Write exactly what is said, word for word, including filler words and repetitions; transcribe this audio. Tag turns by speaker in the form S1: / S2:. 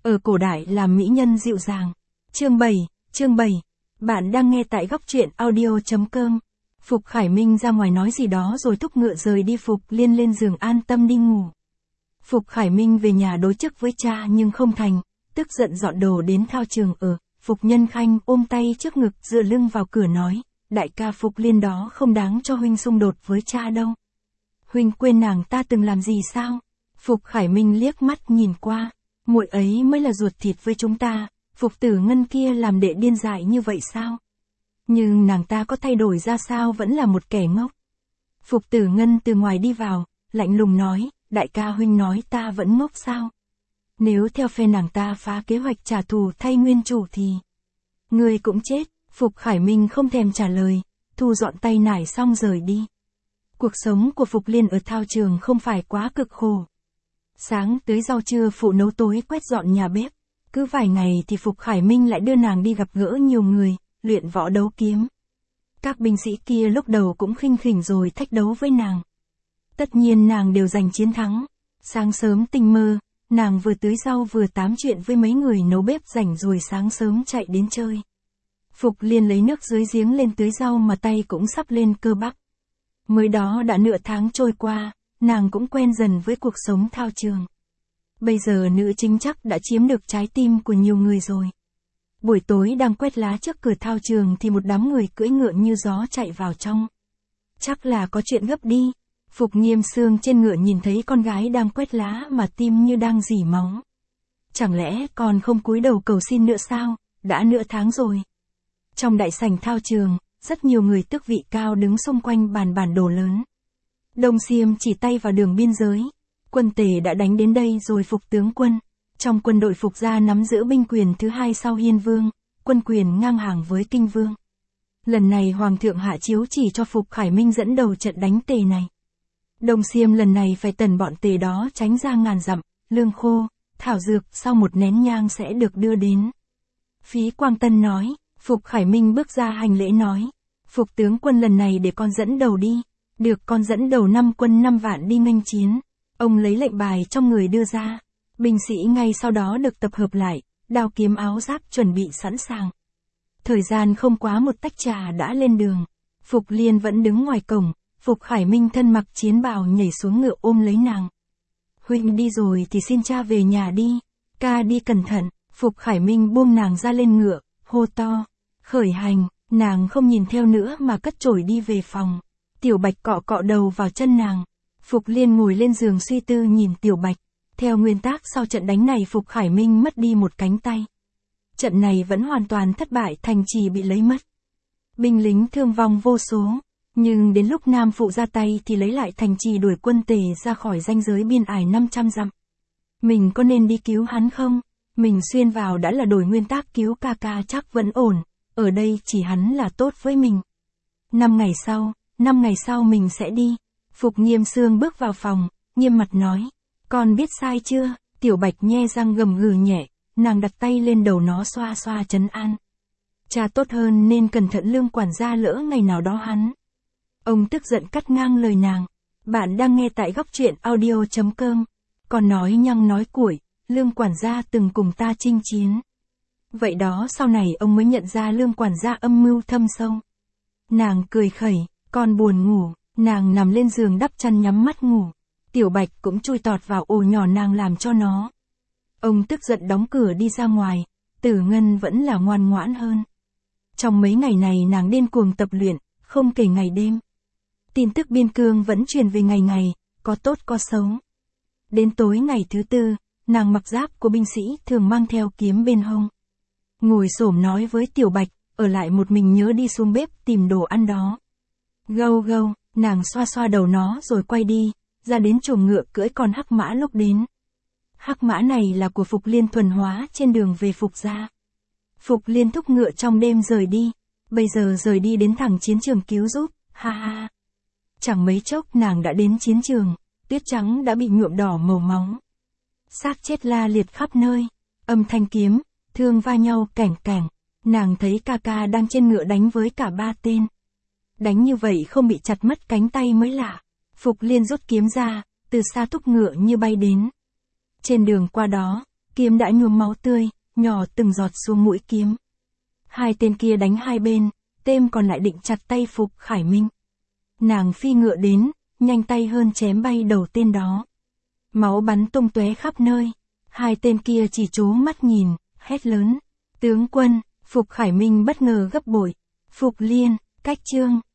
S1: ở cổ đại làm mỹ nhân dịu dàng. Chương bảy, chương bảy. Bạn đang nghe tại góc truyện audio chấm com. Phục Khải Minh ra ngoài nói gì đó rồi thúc ngựa rời đi. Phục Liên lên giường an tâm đi ngủ. Phục Khải Minh về nhà đối chức với cha nhưng không thành, tức giận dọn đồ đến thao trường ở. Phục Nhân Khanh ôm tay trước ngực dựa lưng vào cửa nói, đại ca Phục Liên đó không đáng cho huynh xung đột với cha đâu. Huynh quên nàng ta từng làm gì sao? Phục Khải Minh liếc mắt nhìn qua, muội ấy mới là ruột thịt với chúng ta, Phục Tử Ngân kia làm đệ điên dại như vậy sao? Nhưng nàng ta có thay đổi ra sao vẫn là một kẻ ngốc. Phục Tử Ngân từ ngoài đi vào, lạnh lùng nói, đại ca huynh nói ta vẫn ngốc sao? Nếu theo phe nàng ta phá kế hoạch trả thù thay nguyên chủ thì người cũng chết. Phục Khải Minh không thèm trả lời, thu dọn tay nải xong rời đi. Cuộc sống của Phục Liên ở thao trường không phải quá cực khổ. Sáng tới rau trưa phụ nấu, tối quét dọn nhà bếp. Cứ vài ngày thì Phục Khải Minh lại đưa nàng đi gặp gỡ nhiều người, luyện võ đấu kiếm. Các binh sĩ kia lúc đầu cũng khinh khỉnh rồi thách đấu với nàng. Tất nhiên nàng đều giành chiến thắng. Sáng sớm tinh mơ, nàng vừa tưới rau vừa tám chuyện với mấy người nấu bếp rảnh rồi sáng sớm chạy đến chơi. Phục Liên lấy nước dưới giếng lên tưới rau mà tay cũng sắp lên cơ bắp. Mới đó đã nửa tháng trôi qua, nàng cũng quen dần với cuộc sống thao trường. Bây giờ nữ chính chắc đã chiếm được trái tim của nhiều người rồi. Buổi tối đang quét lá trước cửa thao trường thì một đám người cưỡi ngựa như gió chạy vào trong. Chắc là có chuyện gấp đi. Phục Nghiêm Sương trên ngựa nhìn thấy con gái đang quét lá mà tim như đang rỉ máu. Chẳng lẽ còn không cúi đầu cầu xin nữa sao, đã nửa tháng rồi. Trong đại sảnh thao trường, rất nhiều người tước vị cao đứng xung quanh bàn bản đồ lớn. Đông Xiêm chỉ tay vào đường biên giới. Quân Tề đã đánh đến đây rồi. Phục tướng quân. Trong quân đội Phục gia nắm giữ binh quyền thứ hai sau Hiên Vương, quân quyền ngang hàng với Kinh Vương. Lần này Hoàng thượng hạ chiếu chỉ cho Phục Khải Minh dẫn đầu trận đánh Tề này. Đông Xiêm lần này phải tần bọn Tề đó tránh ra ngàn dặm, lương khô, thảo dược sau một nén nhang sẽ được đưa đến. Phí Quang Tân nói. Phục Khải Minh bước ra hành lễ nói, Phục tướng quân lần này để con dẫn đầu đi. Được, con dẫn đầu năm quân năm vạn đi nghênh chiến. Ông lấy lệnh bài trong người đưa ra. Binh sĩ ngay sau đó được tập hợp lại, đao kiếm áo giáp chuẩn bị sẵn sàng. Thời gian không quá một tách trà đã lên đường. Phục Liên vẫn đứng ngoài cổng. Phục Khải Minh thân mặc chiến bào nhảy xuống ngựa ôm lấy nàng. Huynh đi rồi thì xin cha về nhà đi. Ca đi cẩn thận. Phục Khải Minh buông nàng ra lên ngựa, hô to. Khởi hành. Nàng không nhìn theo nữa mà cất chổi đi về phòng. Tiểu Bạch cọ cọ đầu vào chân nàng. Phục Liên ngồi lên giường suy tư nhìn Tiểu Bạch. Theo nguyên tắc sau trận đánh này Phục Khải Minh mất đi một cánh tay. Trận này vẫn hoàn toàn thất bại, thành trì bị lấy mất. Binh lính thương vong vô số. Nhưng đến lúc Nam Phụ ra tay thì lấy lại thành trì, đuổi quân Tề ra khỏi ranh giới biên ải năm trăm dặm. Mình có nên đi cứu hắn không? Mình xuyên vào đã là đổi nguyên tắc, cứu ca ca chắc vẫn ổn. Ở đây chỉ hắn là tốt với mình. Năm ngày sau, năm ngày sau mình sẽ đi. Phục Nghiêm Sương bước vào phòng, nghiêm mặt nói. Con biết sai chưa? Tiểu Bạch nhe răng gầm gừ nhẹ, nàng đặt tay lên đầu nó xoa xoa trấn an. Cha tốt hơn nên cẩn thận, Lương quản gia lỡ ngày nào đó hắn. Ông tức giận cắt ngang lời nàng. Bạn đang nghe tại góc truyện audio chấm com. Còn nói nhăng nói cuội, Lương quản gia từng cùng ta chinh chiến. Vậy đó sau này ông mới nhận ra Lương quản gia âm mưu thâm sâu. Nàng cười khẩy, con buồn ngủ, nàng nằm lên giường đắp chăn nhắm mắt ngủ. Tiểu Bạch cũng chui tọt vào ổ nhỏ nàng làm cho nó. Ông tức giận đóng cửa đi ra ngoài. Tử Ngân vẫn là ngoan ngoãn hơn. Trong mấy ngày này nàng điên cuồng tập luyện, không kể ngày đêm. Tin tức biên cương vẫn truyền về ngày ngày, có tốt có xấu. Đến tối ngày thứ tư, nàng mặc giáp của binh sĩ thường mang theo kiếm bên hông. Ngồi xổm nói với Tiểu Bạch, ở lại một mình nhớ đi xuống bếp tìm đồ ăn đó. Gâu gâu, nàng xoa xoa đầu nó rồi quay đi, ra đến chuồng ngựa cưỡi con hắc mã lúc đến. Hắc mã này là của Phục Liên thuần hóa trên đường về Phục gia. Phục Liên thúc ngựa trong đêm rời đi, bây giờ rời đi đến thẳng chiến trường cứu giúp, ha ha. Chẳng mấy chốc nàng đã đến chiến trường, tuyết trắng đã bị nhuộm đỏ màu máu. Xác chết la liệt khắp nơi, âm thanh kiếm, thương va nhau cảnh cảnh. Nàng thấy ca ca đang trên ngựa đánh với cả ba tên. Đánh như vậy không bị chặt mất cánh tay mới lạ. Phục Liên rút kiếm ra, từ xa thúc ngựa như bay đến. Trên đường qua đó, Kiếm đã nhuốm máu tươi, nhỏ từng giọt xuống mũi kiếm. Hai tên kia đánh hai bên, tên còn lại định chặt tay Phục Khải Minh. Nàng phi ngựa đến, nhanh tay hơn chém bay đầu tên đó. Máu bắn tung tóe khắp nơi. Hai tên kia chỉ trố mắt nhìn, hét lớn. Tướng quân, Phục Khải Minh bất ngờ gấp bội. Phục Liên, cách chương.